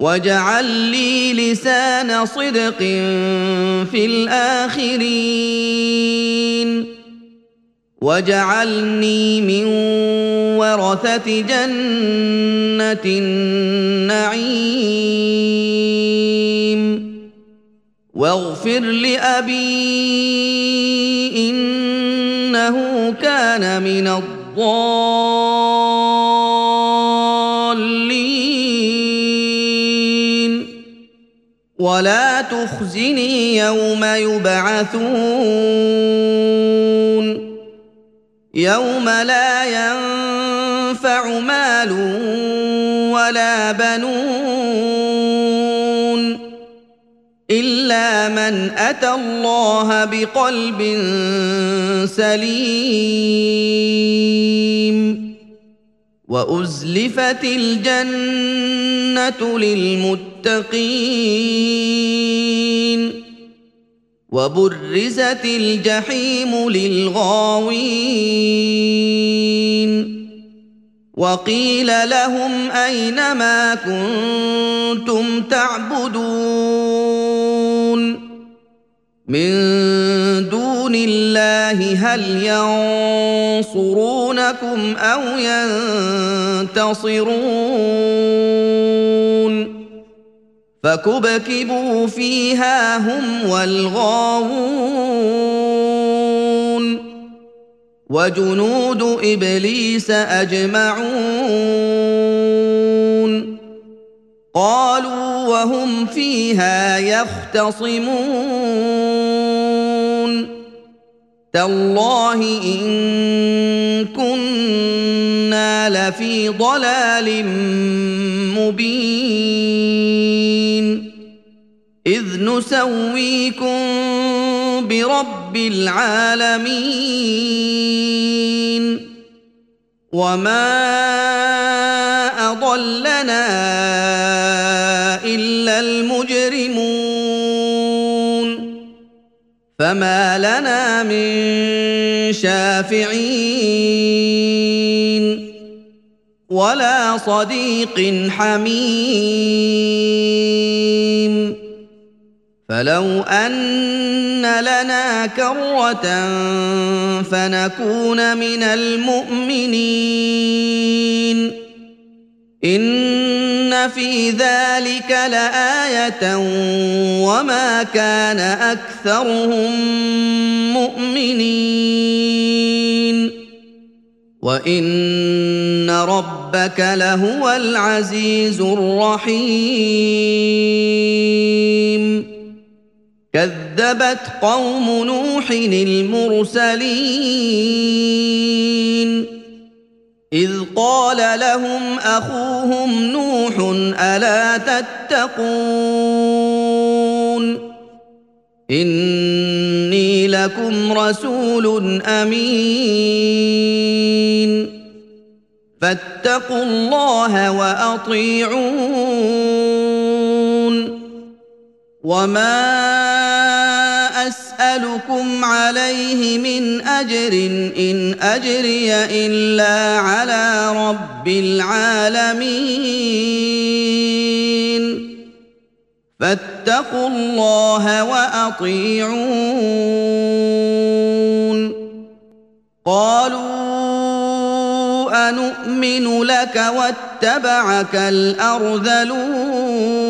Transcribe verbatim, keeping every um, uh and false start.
واجعل لي لسان صدق في الآخرين واجعلني من ورثة جنة النعيم واغفر لأبي إنه كان من الضالين ولا تخزني يوم يبعثون يوم لا ينفع مال ولا بنون إلا من أتى الله بقلب سليم وأزلفت الجنة للمتقين وبرزت الجحيم للغاوين وقيل لهم أين ما كنتم تعبدون من دون الله هل ينصرونكم أو ينتصرون فكبكبوا فيها هم والغاوون وجنود إبليس أجمعون قالوا وهم فيها يختصمون تالله إن كنا لفي ضلال مبين إذ نسويكم برب العالمين وما أضلنا إلا المجرمون فما لنا من شافعين ولا صديق حميم فلو أن لنا كرة فنكون من المؤمنين إن في ذلك لآية وما كان أكثرهم مؤمنين وإن ربك لهو العزيز الرحيم كذبت قوم نوح المرسلين إذ قال لهم أخوهم نوح ألا تتقون إني لكم رسول أمين فاتقوا الله وأطيعون وما أسألكم عليه من أجر إن أجري إلا على رب العالمين فاتقوا الله وأطيعون قالوا أنؤمن لك واتبعك الأرذلون